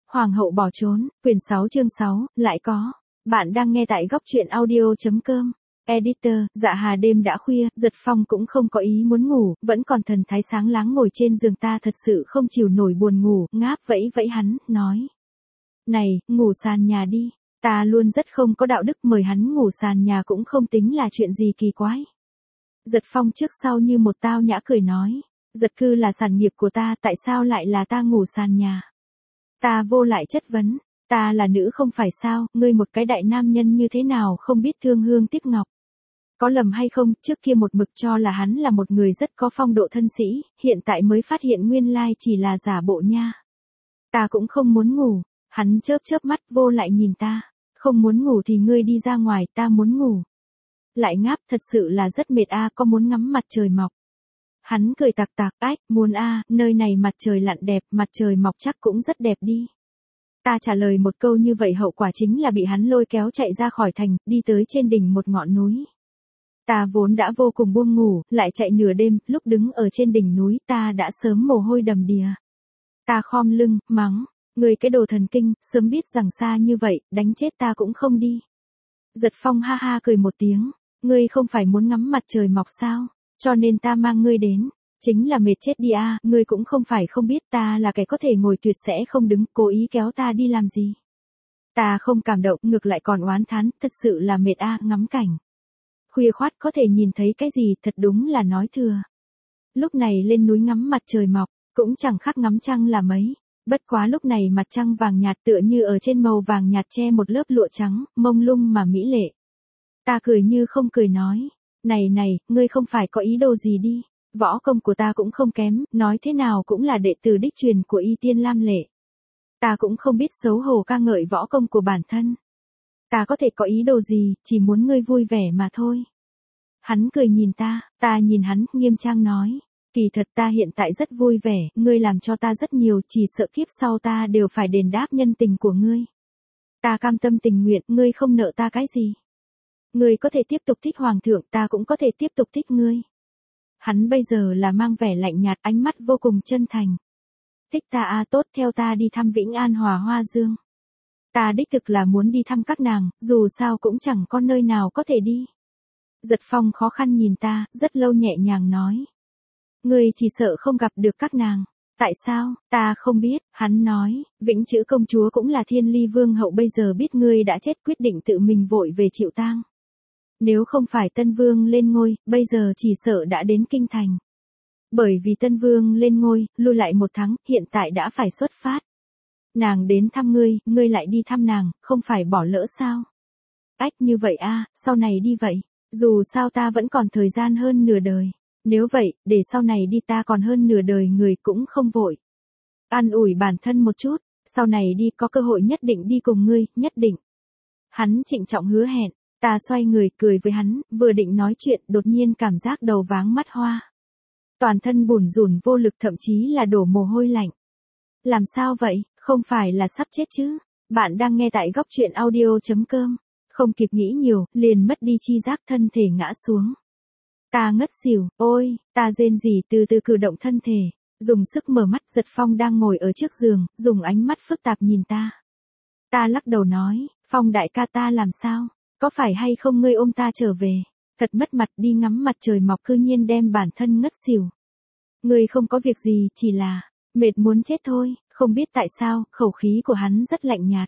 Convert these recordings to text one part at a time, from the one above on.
Hoàng hậu bỏ trốn, quyển 6 chương 6, lại có. Bạn đang nghe tại góc truyện audio.com. Editor, dạ hà đêm đã khuya, Giật Phong cũng không có ý muốn ngủ, vẫn còn thần thái sáng láng ngồi trên giường, ta thật sự không chịu nổi buồn ngủ, ngáp vẫy vẫy hắn, nói. Này, ngủ sàn nhà đi, ta luôn rất không có đạo đức, mời hắn ngủ sàn nhà cũng không tính là chuyện gì kỳ quái. Giật Phong trước sau như một tao nhã cười nói, Giật cư là sản nghiệp của ta, tại sao lại là ta ngủ sàn nhà? Ta vô lại chất vấn, ta là nữ không phải sao, ngươi một cái đại nam nhân như thế nào không biết thương hương tiếc ngọc. Có lầm hay không, trước kia một mực cho là hắn là một người rất có phong độ thân sĩ, hiện tại mới phát hiện nguyên lai chỉ là giả bộ nha. Ta cũng không muốn ngủ, hắn chớp chớp mắt vô lại nhìn ta, không muốn ngủ thì ngươi đi ra ngoài, ta muốn ngủ. Lại ngáp, thật sự là rất mệt a, có muốn ngắm mặt trời mọc. Hắn cười tạc tạc, ách, muốn a, nơi này mặt trời lặn đẹp, mặt trời mọc chắc cũng rất đẹp đi. Ta trả lời một câu như vậy, hậu quả chính là bị hắn lôi kéo chạy ra khỏi thành, đi tới trên đỉnh một ngọn núi. Ta vốn đã vô cùng buông ngủ, lại chạy nửa đêm, lúc đứng ở trên đỉnh núi ta đã sớm mồ hôi đầm đìa. Ta khom lưng, mắng, ngươi cái đồ thần kinh, sớm biết rằng xa như vậy, đánh chết ta cũng không đi. Giật Phong ha ha cười một tiếng, ngươi không phải muốn ngắm mặt trời mọc sao, cho nên ta mang ngươi đến. Chính là mệt chết đi a, ngươi cũng không phải không biết ta là kẻ có thể ngồi tuyệt sẽ không đứng, cố ý kéo ta đi làm gì. Ta không cảm động, ngược lại còn oán thán, thật sự là mệt a, ngắm cảnh. Khuya khoát có thể nhìn thấy cái gì, thật đúng là nói thừa. Lúc này lên núi ngắm mặt trời mọc, cũng chẳng khác ngắm trăng là mấy. Bất quá lúc này mặt trăng vàng nhạt tựa như ở trên màu vàng nhạt che một lớp lụa trắng, mông lung mà mỹ lệ. Ta cười như không cười nói, này, ngươi không phải có ý đồ gì đi. Võ công của ta cũng không kém, nói thế nào cũng là đệ tử đích truyền của Y Tiên Lam Lệ. Ta cũng không biết xấu hổ ca ngợi võ công của bản thân. Ta có thể có ý đồ gì, chỉ muốn ngươi vui vẻ mà thôi. Hắn cười nhìn ta nhìn hắn, nghiêm trang nói. Kỳ thật ta hiện tại rất vui vẻ, ngươi làm cho ta rất nhiều, chỉ sợ kiếp sau ta đều phải đền đáp nhân tình của ngươi. Ta cam tâm tình nguyện, ngươi không nợ ta cái gì. Ngươi có thể tiếp tục thích hoàng thượng, ta cũng có thể tiếp tục thích ngươi. Hắn bây giờ là mang vẻ lạnh nhạt, ánh mắt vô cùng chân thành. Thích ta à, tốt, theo ta đi thăm Vĩnh An Hòa Hoa Dương. Ta đích thực là muốn đi thăm các nàng, dù sao cũng chẳng có nơi nào có thể đi. Giật Phong khó khăn nhìn ta, rất lâu nhẹ nhàng nói. Ngươi chỉ sợ không gặp được các nàng. Tại sao, ta không biết, hắn nói, Vĩnh Chữ công chúa cũng là Thiên Ly Vương hậu, bây giờ biết ngươi đã chết quyết định tự mình vội về chịu tang. Nếu không phải Tân Vương lên ngôi, bây giờ chỉ sợ đã đến kinh thành. Bởi vì Tân Vương lên ngôi, lui lại 1 tháng, hiện tại đã phải xuất phát. Nàng đến thăm ngươi lại đi thăm nàng, không phải bỏ lỡ sao? Ách, như vậy a, sau này đi vậy. Dù sao ta vẫn còn thời gian hơn nửa đời. Nếu vậy, để sau này đi, ta còn hơn nửa đời người cũng không vội. An ủi bản thân một chút, sau này đi, có cơ hội nhất định đi cùng ngươi, nhất định. Hắn trịnh trọng hứa hẹn. Ta xoay người cười với hắn, vừa định nói chuyện, đột nhiên cảm giác đầu váng mắt hoa. Toàn thân bủn rủn vô lực, thậm chí là đổ mồ hôi lạnh. Làm sao vậy, không phải là sắp chết chứ? Bạn đang nghe tại góc truyện audio.com. Không kịp nghĩ nhiều, liền mất đi chi giác, thân thể ngã xuống. Ta ngất xỉu, ôi, ta rên rỉ từ từ cử động thân thể, dùng sức mở mắt. Giật Phong đang ngồi ở trước giường, dùng ánh mắt phức tạp nhìn ta. Ta lắc đầu nói, Phong đại ca, ta làm sao? Có phải hay không ngươi ôm ta trở về? Thật mất mặt, đi ngắm mặt trời mọc cư nhiên đem bản thân ngất xỉu. Ngươi không có việc gì, chỉ là mệt muốn chết thôi. Không biết tại sao, khẩu khí của hắn rất lạnh nhạt.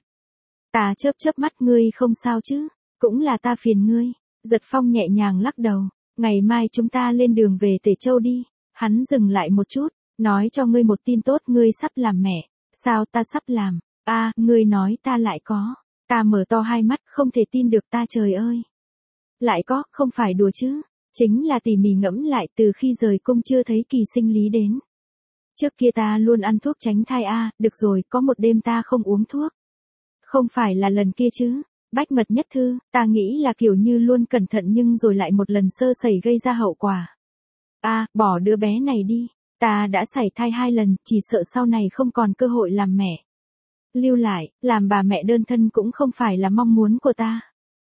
Ta chớp chớp mắt, ngươi không sao chứ? Cũng là ta phiền ngươi. Giật Phong nhẹ nhàng lắc đầu. Ngày mai chúng ta lên đường về Tể Châu đi. Hắn dừng lại một chút, nói cho ngươi một tin tốt, ngươi sắp làm mẹ. Sao ta sắp làm? À, ngươi nói ta lại có. Ta mở to hai mắt, không thể tin được, ta trời ơi. Lại có, không phải đùa chứ. Chính là tỉ mỉ ngẫm lại, từ khi rời cung chưa thấy kỳ sinh lý đến. Trước kia ta luôn ăn thuốc tránh thai a, được rồi, có một đêm ta không uống thuốc. Không phải là lần kia chứ. Bách mật nhất thư, ta nghĩ là kiểu như luôn cẩn thận nhưng rồi lại một lần sơ sẩy gây ra hậu quả. À, bỏ đứa bé này đi. Ta đã sảy thai 2 lần, chỉ sợ sau này không còn cơ hội làm mẹ. Lưu lại, làm bà mẹ đơn thân cũng không phải là mong muốn của ta.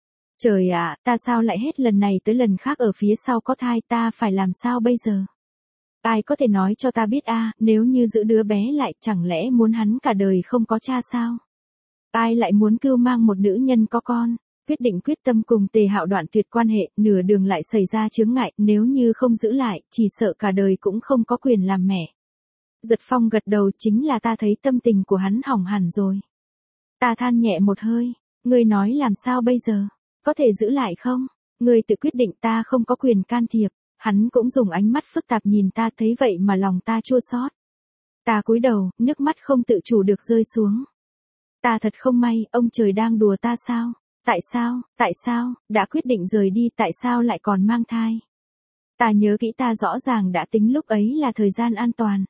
Trời ạ, ta sao lại hết lần này tới lần khác ở phía sau có thai, ta phải làm sao bây giờ? Ai có thể nói cho ta biết nếu như giữ đứa bé lại chẳng lẽ muốn hắn cả đời không có cha sao? Ai lại muốn cưu mang một nữ nhân có con? Quyết định quyết tâm cùng Tề Hạo đoạn tuyệt quan hệ, nửa đường lại xảy ra chướng ngại, nếu như không giữ lại, chỉ sợ cả đời cũng không có quyền làm mẹ. Giật Phong gật đầu, chính là ta thấy tâm tình của hắn hỏng hẳn rồi. Ta than nhẹ một hơi, ngươi nói làm sao bây giờ? Có thể giữ lại không? Ngươi tự quyết định, ta không có quyền can thiệp. Hắn cũng dùng ánh mắt phức tạp nhìn ta, thấy vậy mà lòng ta chua xót. Ta cúi đầu, nước mắt không tự chủ được rơi xuống. Ta thật không may, ông trời đang đùa ta sao? Tại sao, đã quyết định rời đi, tại sao lại còn mang thai? Ta nhớ kỹ, ta rõ ràng đã tính lúc ấy là thời gian an toàn.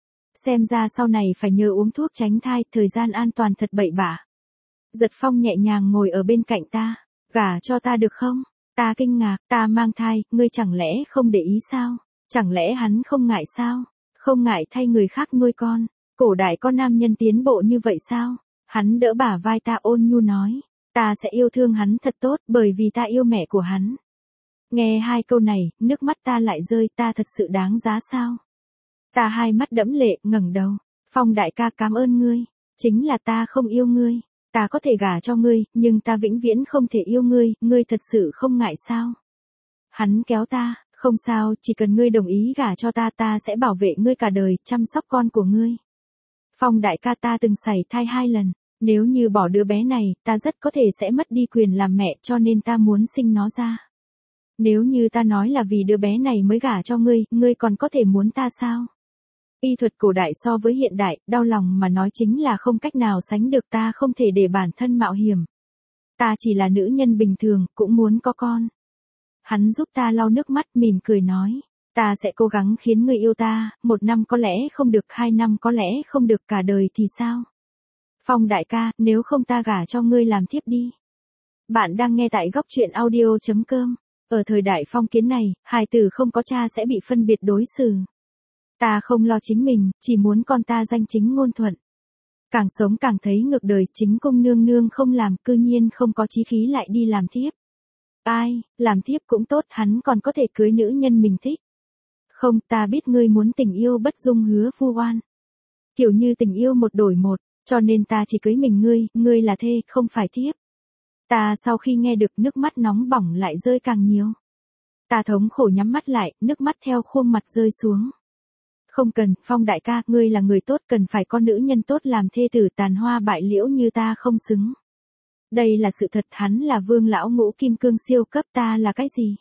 Xem ra sau này phải nhờ uống thuốc tránh thai, thời gian an toàn thật bậy bạ. Giật Phong nhẹ nhàng ngồi ở bên cạnh ta, gả cho ta được không? Ta kinh ngạc, ta mang thai, ngươi chẳng lẽ không để ý sao? Chẳng lẽ hắn không ngại sao? Không ngại thay người khác nuôi con? Cổ đại có nam nhân tiến bộ như vậy sao? Hắn đỡ bả vai ta, ôn nhu nói, ta sẽ yêu thương hắn thật tốt, bởi vì ta yêu mẹ của hắn. Nghe hai câu này, nước mắt ta lại rơi, ta thật sự đáng giá sao? Ta hai mắt đẫm lệ, ngẩng đầu. Phong đại ca, cảm ơn ngươi. Chính là ta không yêu ngươi. Ta có thể gả cho ngươi, nhưng ta vĩnh viễn không thể yêu ngươi, ngươi thật sự không ngại sao? Hắn kéo ta, không sao, chỉ cần ngươi đồng ý gả cho ta, ta sẽ bảo vệ ngươi cả đời, chăm sóc con của ngươi. Phong đại ca, ta từng sảy thai 2 lần, nếu như bỏ đứa bé này, ta rất có thể sẽ mất đi quyền làm mẹ, cho nên ta muốn sinh nó ra. Nếu như ta nói là vì đứa bé này mới gả cho ngươi, ngươi còn có thể muốn ta sao? Y thuật cổ đại so với hiện đại, đau lòng mà nói chính là không cách nào sánh được, ta không thể để bản thân mạo hiểm. Ta chỉ là nữ nhân bình thường, cũng muốn có con. Hắn giúp ta lau nước mắt, mỉm cười nói, ta sẽ cố gắng khiến ngươi yêu ta, 1 năm có lẽ không được, 2 năm có lẽ không được, cả đời thì sao? Phong đại ca, nếu không ta gả cho ngươi làm thiếp đi. Bạn đang nghe tại góc truyện audio.com. Ở thời đại phong kiến này, hài tử không có cha sẽ bị phân biệt đối xử. Ta không lo chính mình, chỉ muốn con ta danh chính ngôn thuận. Càng sống càng thấy ngược đời, chính cung nương nương không làm, cư nhiên không có chí khí lại đi làm thiếp. Ai, làm thiếp cũng tốt, hắn còn có thể cưới nữ nhân mình thích. Không, ta biết ngươi muốn tình yêu bất dung hứa vu oan. Kiểu như tình yêu một đổi một, cho nên ta chỉ cưới mình ngươi là thê, không phải thiếp. Ta sau khi nghe được, nước mắt nóng bỏng lại rơi càng nhiều. Ta thống khổ nhắm mắt lại, nước mắt theo khuôn mặt rơi xuống. Không cần, Phong đại ca, ngươi là người tốt, cần phải có nữ nhân tốt làm thê tử, tàn hoa bại liễu như ta không xứng. Đây là sự thật, hắn là vương lão ngũ kim cương siêu cấp, ta là cái gì?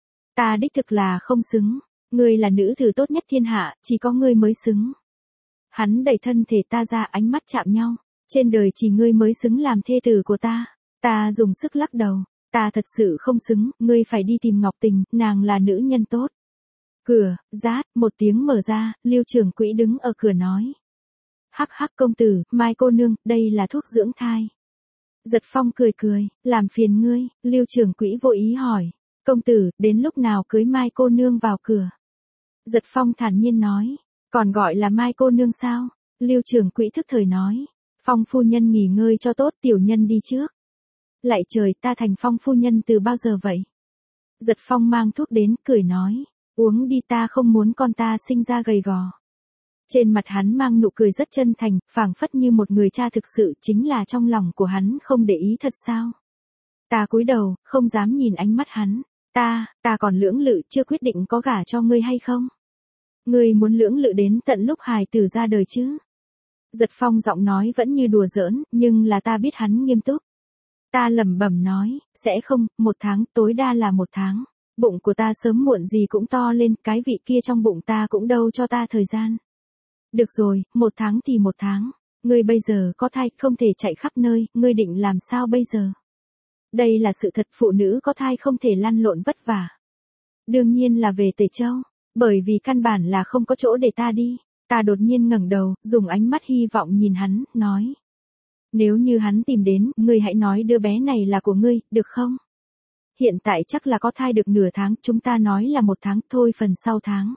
Ta đích thực là không xứng, ngươi là nữ tử tốt nhất thiên hạ, chỉ có ngươi mới xứng. Hắn đẩy thân thể ta ra, ánh mắt chạm nhau, trên đời chỉ ngươi mới xứng làm thê tử của ta. Ta dùng sức lắc đầu, ta thật sự không xứng, ngươi phải đi tìm Ngọc Tình, nàng là nữ nhân tốt. Cửa, rát, một tiếng mở ra, Lưu trưởng quỹ đứng ở cửa nói. Hắc hắc công tử, Mai cô nương, đây là thuốc dưỡng thai. Giật Phong cười cười, làm phiền ngươi, Lưu trưởng quỹ vô ý hỏi. Công tử, đến lúc nào cưới Mai cô nương vào cửa? Giật Phong thản nhiên nói, còn gọi là Mai cô nương sao? Lưu trưởng quỹ thức thời nói, Phong phu nhân nghỉ ngơi cho tốt, tiểu nhân đi trước. Lạy trời, ta thành Phong phu nhân từ bao giờ vậy? Giật Phong mang thuốc đến, cười nói, uống đi, ta không muốn con ta sinh ra gầy gò. Trên mặt hắn mang nụ cười rất chân thành, phảng phất như một người cha thực sự, chính là trong lòng của hắn không để ý thật sao? Ta cúi đầu, không dám nhìn ánh mắt hắn. Ta còn lưỡng lự, chưa quyết định có gả cho ngươi hay không? Ngươi muốn lưỡng lự đến tận lúc hài tử ra đời chứ? Giật Phong giọng nói vẫn như đùa giỡn, nhưng là ta biết hắn nghiêm túc. Ta lẩm bẩm nói, sẽ không, 1 tháng, tối đa là 1 tháng. Bụng của ta sớm muộn gì cũng to lên, cái vị kia trong bụng ta cũng đâu cho ta thời gian. Được rồi, 1 tháng thì 1 tháng. Ngươi bây giờ có thai, không thể chạy khắp nơi, ngươi định làm sao bây giờ? Đây là sự thật, phụ nữ có thai không thể lăn lộn vất vả. Đương nhiên là về Tề Châu, bởi vì căn bản là không có chỗ để ta đi. Ta đột nhiên ngẩng đầu, dùng ánh mắt hy vọng nhìn hắn, nói. Nếu như hắn tìm đến, ngươi hãy nói đứa bé này là của ngươi, được không? Hiện tại chắc là có thai được nửa tháng, chúng ta nói là 1 tháng, thôi phần sau tháng.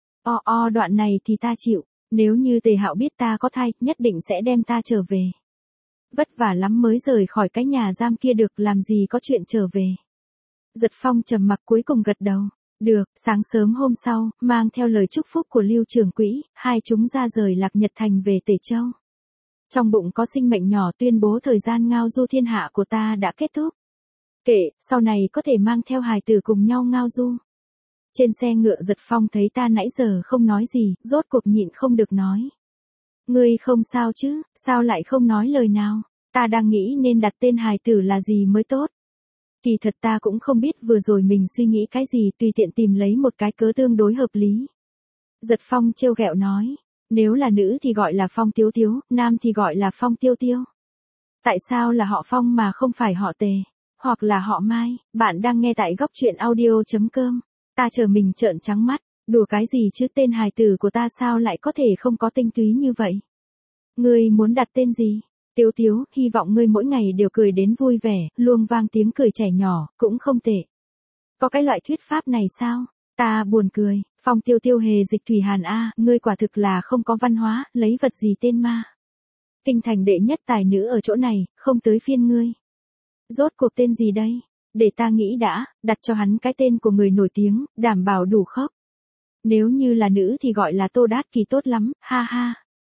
Đoạn này thì ta chịu, nếu như Tề Hạo biết ta có thai, nhất định sẽ đem ta trở về. Vất vả lắm mới rời khỏi cái nhà giam kia được, làm gì có chuyện trở về. Giật Phong trầm mặc cuối cùng gật đầu. Được, sáng sớm hôm sau, mang theo lời chúc phúc của Lưu Trưởng Quỹ, hai chúng ra rời Lạc Nhật Thành về Tể Châu. Trong bụng có sinh mệnh nhỏ tuyên bố thời gian ngao du thiên hạ của ta đã kết thúc. Kệ, sau này có thể mang theo hài tử cùng nhau ngao du. Trên xe ngựa Giật Phong thấy ta nãy giờ không nói gì, rốt cuộc nhịn không được nói. Ngươi không sao chứ, sao lại không nói lời nào? Ta đang nghĩ nên đặt tên hài tử là gì mới tốt. Kỳ thật ta cũng không biết vừa rồi mình suy nghĩ cái gì, tùy tiện tìm lấy một cái cớ tương đối hợp lý. Giật Phong trêu ghẹo nói, nếu là nữ thì gọi là Phong Tiếu Tiếu, nam thì gọi là Phong Tiêu Tiêu. Tại sao là họ Phong mà không phải họ Tề, hoặc là họ Mai? Bạn đang nghe tại góc truyện audio.com. Ta chờ mình trợn trắng mắt, đùa cái gì chứ, tên hài tử của ta sao lại có thể không có tinh túy như vậy? Ngươi muốn đặt tên gì? Tiếu Tiếu, hy vọng ngươi mỗi ngày đều cười đến vui vẻ, luông vang tiếng cười trẻ nhỏ, cũng không tệ. Có cái loại thuyết pháp này sao? Ta buồn cười, Phong Tiêu Tiêu hề dịch thủy hàn a, ngươi quả thực là không có văn hóa, lấy vật gì tên ma. Kinh thành đệ nhất tài nữ ở chỗ này, không tới phiên ngươi. Rốt cuộc tên gì đây? Để ta nghĩ đã, đặt cho hắn cái tên của người nổi tiếng, đảm bảo đủ khớp. Nếu như là nữ thì gọi là Tô Đát Kỳ tốt lắm, ha ha.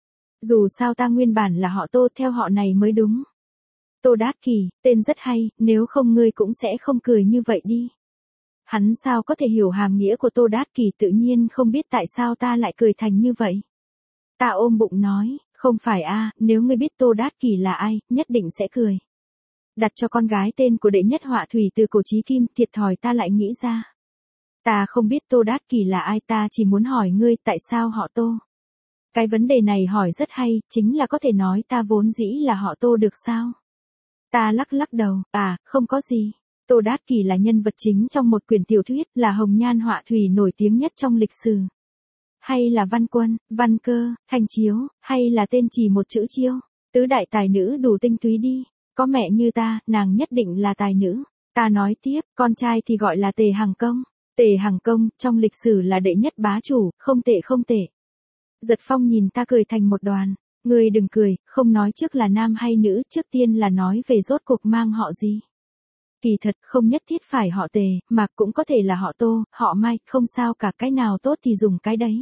Dù sao ta nguyên bản là họ Tô, theo họ này mới đúng. Tô Đát Kỳ, tên rất hay, nếu không ngươi cũng sẽ không cười như vậy đi. Hắn sao có thể hiểu hàm nghĩa của Tô Đát Kỳ, tự nhiên không biết tại sao ta lại cười thành như vậy. Ta ôm bụng nói, không phải a, nếu ngươi biết Tô Đát Kỳ là ai, nhất định sẽ cười. Đặt cho con gái tên của đệ nhất họa thủy từ cổ chí kim, thiệt thòi ta lại nghĩ ra. Ta không biết Tô Đát Kỳ là ai, ta chỉ muốn hỏi ngươi tại sao họ Tô. Cái vấn đề này hỏi rất hay, chính là có thể nói ta vốn dĩ là họ Tô được sao? Ta lắc lắc đầu, không có gì. Tô Đát Kỳ là nhân vật chính trong một quyển tiểu thuyết, là hồng nhan họa thủy nổi tiếng nhất trong lịch sử. Hay là Văn Quân, Văn Cơ, Thanh Chiếu, hay là tên chỉ một chữ Chiêu, tứ đại tài nữ đủ tinh túy đi. Có mẹ như ta, nàng nhất định là tài nữ. Ta nói tiếp, con trai thì gọi là Tề Hằng Công. Tề Hằng Công, trong lịch sử là đệ nhất bá chủ, không tệ không tệ. Giật Phong nhìn ta cười thành một đoàn. Ngươi đừng cười, không nói trước là nam hay nữ, trước tiên là nói về rốt cuộc mang họ gì. Kỳ thật không nhất thiết phải họ Tề, mà cũng có thể là họ Tô, họ Mai, không sao cả, cái nào tốt thì dùng cái đấy.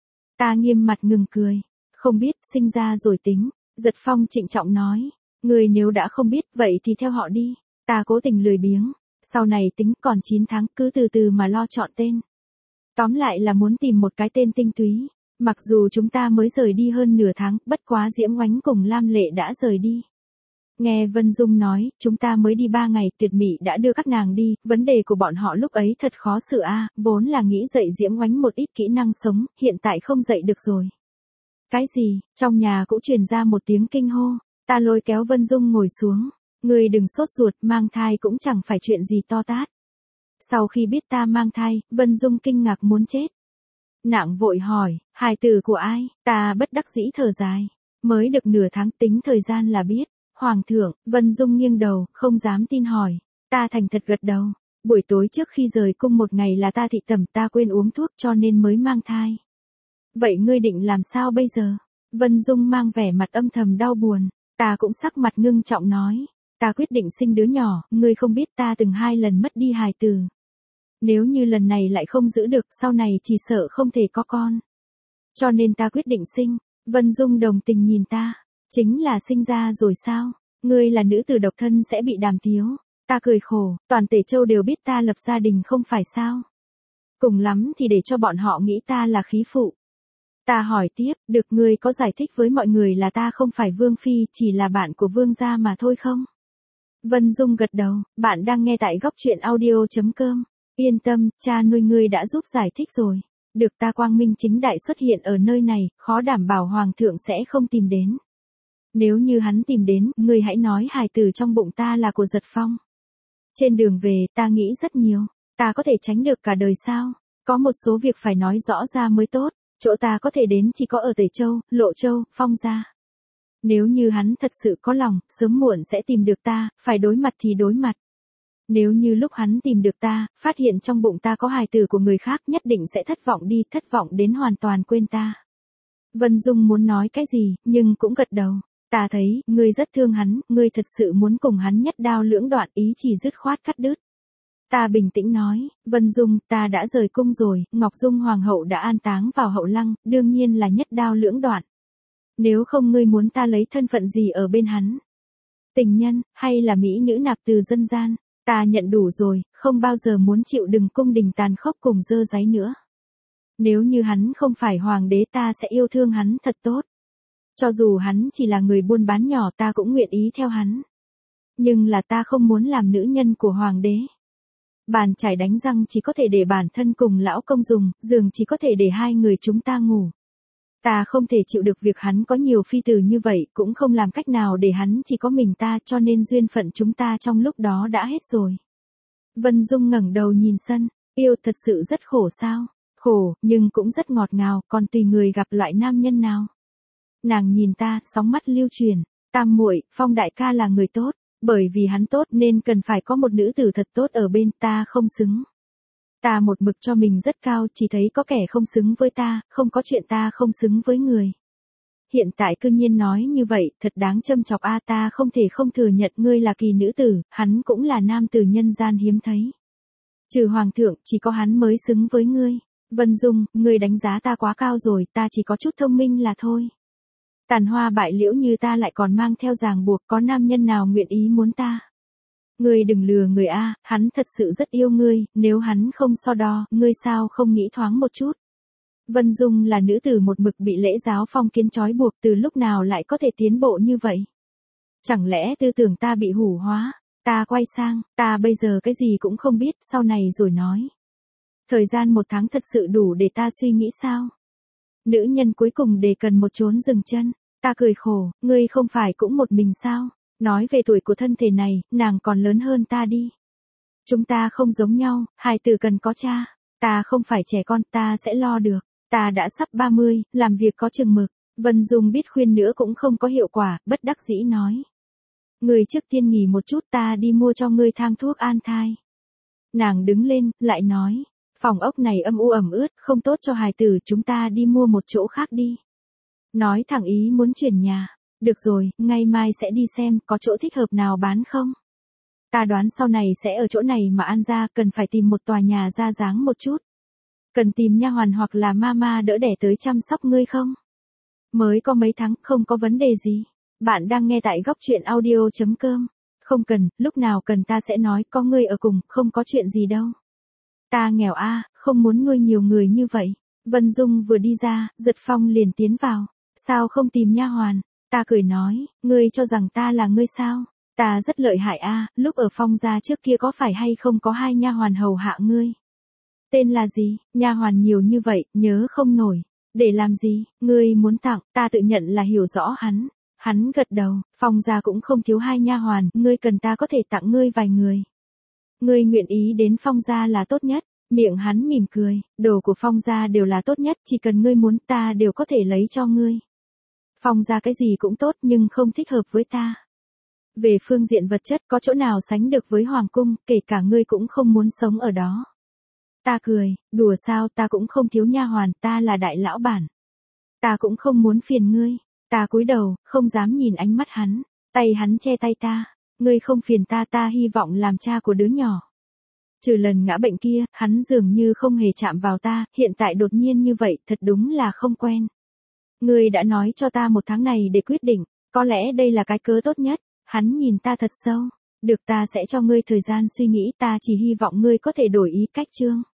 Ta nghiêm mặt ngừng cười. Không biết, sinh ra rồi tính. Giật Phong trịnh trọng nói. Ngươi nếu đã không biết, vậy thì theo họ đi. Ta cố tình lười biếng. Sau này tính, còn 9 tháng, cứ từ từ mà lo chọn tên. Tóm lại là muốn tìm một cái tên tinh túy. Mặc dù chúng ta mới rời đi hơn nửa tháng, bất quá Diễm Oánh cùng Lam Lệ đã rời đi. Nghe Vân Dung nói, chúng ta mới đi 3 ngày, Tuyệt Mỹ đã đưa các nàng đi, vấn đề của bọn họ lúc ấy thật khó xử a, vốn là nghĩ dạy Diễm Oánh một ít kỹ năng sống, hiện tại không dạy được rồi. Cái gì? Trong nhà cũng truyền ra một tiếng kinh hô. Ta lôi kéo Vân Dung ngồi xuống. Ngươi đừng sốt ruột, mang thai cũng chẳng phải chuyện gì to tát. Sau khi biết ta mang thai, Vân Dung kinh ngạc muốn chết. Nàng vội hỏi, hài tử của ai? Ta bất đắc dĩ thở dài. Mới được nửa tháng, tính thời gian là biết. Hoàng thượng, Vân Dung nghiêng đầu, không dám tin hỏi. Ta thành thật gật đầu. Buổi tối trước khi rời cung một ngày là ta thị tẩm, ta quên uống thuốc cho nên mới mang thai. Vậy ngươi định làm sao bây giờ? Vân Dung mang vẻ mặt âm thầm đau buồn. Ta cũng sắc mặt ngưng trọng nói. Ta quyết định sinh đứa nhỏ, ngươi không biết ta từng 2 lần mất đi hài tử. Nếu như lần này lại không giữ được, sau này chỉ sợ không thể có con. Cho nên ta quyết định sinh. Vân Dung đồng tình nhìn ta. Chính là sinh ra rồi sao? Ngươi là nữ tử độc thân sẽ bị đàm tiếu. Ta cười khổ, toàn Tể Châu đều biết ta lập gia đình không phải sao? Cùng lắm thì để cho bọn họ nghĩ ta là khí phụ. Ta hỏi tiếp, được, ngươi có giải thích với mọi người là ta không phải vương phi, chỉ là bạn của vương gia mà thôi không? Vân Dung gật đầu, bạn đang nghe tại góc truyện audio.com. Yên tâm, cha nuôi ngươi đã giúp giải thích rồi. Được, ta quang minh chính đại xuất hiện ở nơi này, khó đảm bảo hoàng thượng sẽ không tìm đến. Nếu như hắn tìm đến, ngươi hãy nói hài tử trong bụng ta là của Giật Phong. Trên đường về, ta nghĩ rất nhiều. Ta có thể tránh được cả đời sao? Có một số việc phải nói rõ ra mới tốt. Chỗ ta có thể đến chỉ có ở Tể Châu, Lộ Châu, Phong gia. Nếu như hắn thật sự có lòng, sớm muộn sẽ tìm được ta, phải đối mặt thì đối mặt. Nếu như lúc hắn tìm được ta, phát hiện trong bụng ta có hài tử của người khác, nhất định sẽ thất vọng đi, thất vọng đến hoàn toàn quên ta. Vân Dung muốn nói cái gì, nhưng cũng gật đầu. Ta thấy, ngươi rất thương hắn, ngươi thật sự muốn cùng hắn nhất đao lưỡng đoạn, ý chỉ dứt khoát cắt đứt. Ta bình tĩnh nói, Vân Dung, ta đã rời cung rồi, Ngọc Dung Hoàng hậu đã an táng vào hậu lăng, đương nhiên là nhất đao lưỡng đoạn. Nếu không ngươi muốn ta lấy thân phận gì ở bên hắn? Tình nhân, hay là mỹ nữ nạp từ dân gian? Ta nhận đủ rồi, không bao giờ muốn chịu đựng cung đình tàn khốc cùng dơ dáy nữa. Nếu như hắn không phải hoàng đế ta sẽ yêu thương hắn thật tốt. Cho dù hắn chỉ là người buôn bán nhỏ ta cũng nguyện ý theo hắn. Nhưng là ta không muốn làm nữ nhân của hoàng đế. Bàn chải đánh răng chỉ có thể để bản thân cùng lão công dùng, giường chỉ có thể để hai người chúng ta ngủ. Ta không thể chịu được việc hắn có nhiều phi tử như vậy, cũng không làm cách nào để hắn chỉ có mình ta, cho nên duyên phận chúng ta trong lúc đó đã hết rồi. Vân Dung ngẩng đầu nhìn sân, yêu thật sự rất khổ sao? Khổ, nhưng cũng rất ngọt ngào, còn tùy người gặp loại nam nhân nào. Nàng nhìn ta, sóng mắt lưu truyền, Tam muội, Phong đại ca là người tốt, bởi vì hắn tốt nên cần phải có một nữ tử thật tốt ở bên, ta không xứng. Ta một mực cho mình rất cao, chỉ thấy có kẻ không xứng với ta, không có chuyện ta không xứng với người. Hiện tại cư nhiên nói như vậy, thật đáng châm chọc a, ta không thể không thừa nhận ngươi là kỳ nữ tử, hắn cũng là nam tử nhân gian hiếm thấy. Trừ hoàng thượng, chỉ có hắn mới xứng với ngươi. Vân Dung, ngươi đánh giá ta quá cao rồi, ta chỉ có chút thông minh là thôi. Tàn hoa bại liễu như ta lại còn mang theo ràng buộc, có nam nhân nào nguyện ý muốn ta. Ngươi đừng lừa người a, hắn thật sự rất yêu ngươi, nếu hắn không so đo, ngươi sao không nghĩ thoáng một chút. Vân Dung là nữ tử một mực bị lễ giáo phong kiến trói buộc, từ lúc nào lại có thể tiến bộ như vậy. Chẳng lẽ tư tưởng ta bị hủ hóa, ta quay sang, ta bây giờ cái gì cũng không biết, sau này rồi nói. Thời gian 1 tháng thật sự đủ để ta suy nghĩ sao? Nữ nhân cuối cùng để cần một chốn dừng chân, ta cười khổ, ngươi không phải cũng một mình sao? Nói về tuổi của thân thể này, nàng còn lớn hơn ta đi. Chúng ta không giống nhau, hài tử cần có cha. Ta không phải trẻ con, ta sẽ lo được. Ta đã sắp 30, làm việc có chừng mực. Vân Dung biết khuyên nữa cũng không có hiệu quả, bất đắc dĩ nói. Ngươi trước tiên nghỉ một chút, ta đi mua cho ngươi thang thuốc an thai. Nàng đứng lên, lại nói. Phòng ốc này âm u ẩm ướt, không tốt cho hài tử, chúng ta đi mua một chỗ khác đi. Nói thẳng ý muốn chuyển nhà. Được rồi, ngày mai sẽ đi xem có chỗ thích hợp nào bán không. Ta đoán sau này sẽ ở chỗ này mà ăn ra, cần phải tìm một tòa nhà ra dáng một chút. Cần tìm nha hoàn hoặc là mama đỡ đẻ tới chăm sóc ngươi không? Mới có mấy tháng, không có vấn đề gì. Bạn đang nghe tại góc truyện audio.com. Không cần, lúc nào cần ta sẽ nói, có ngươi ở cùng, không có chuyện gì đâu. Ta nghèo a, không muốn nuôi nhiều người như vậy. Vân Dung vừa đi ra, Giật Phong liền tiến vào. Sao không tìm nha hoàn? Ta cười nói, ngươi cho rằng ta là ngươi sao? Ta rất lợi hại a, lúc ở Phong gia trước kia có phải hay không có 2 nha hoàn hầu hạ ngươi? Tên là gì? Nha hoàn nhiều như vậy, nhớ không nổi. Để làm gì? Ngươi muốn tặng, ta tự nhận là hiểu rõ hắn. Hắn gật đầu, Phong gia cũng không thiếu 2 nha hoàn, ngươi cần ta có thể tặng ngươi vài người. Ngươi nguyện ý đến Phong gia là tốt nhất. Miệng hắn mỉm cười, đồ của Phong gia đều là tốt nhất, chỉ cần ngươi muốn ta đều có thể lấy cho ngươi. Phong gia cái gì cũng tốt nhưng không thích hợp với ta. Về phương diện vật chất có chỗ nào sánh được với Hoàng cung, kể cả ngươi cũng không muốn sống ở đó. Ta cười, đùa sao, ta cũng không thiếu nha hoàn, ta là đại lão bản. Ta cũng không muốn phiền ngươi. Ta cúi đầu, không dám nhìn ánh mắt hắn. Tay hắn che tay ta. Ngươi không phiền ta, ta hy vọng làm cha của đứa nhỏ. Trừ lần ngã bệnh kia, hắn dường như không hề chạm vào ta, hiện tại đột nhiên như vậy, thật đúng là không quen. Ngươi đã nói cho ta 1 tháng này để quyết định, có lẽ đây là cái cớ tốt nhất. Hắn nhìn ta thật sâu. Được, ta sẽ cho ngươi thời gian suy nghĩ, ta chỉ hy vọng ngươi có thể đổi ý cách chương.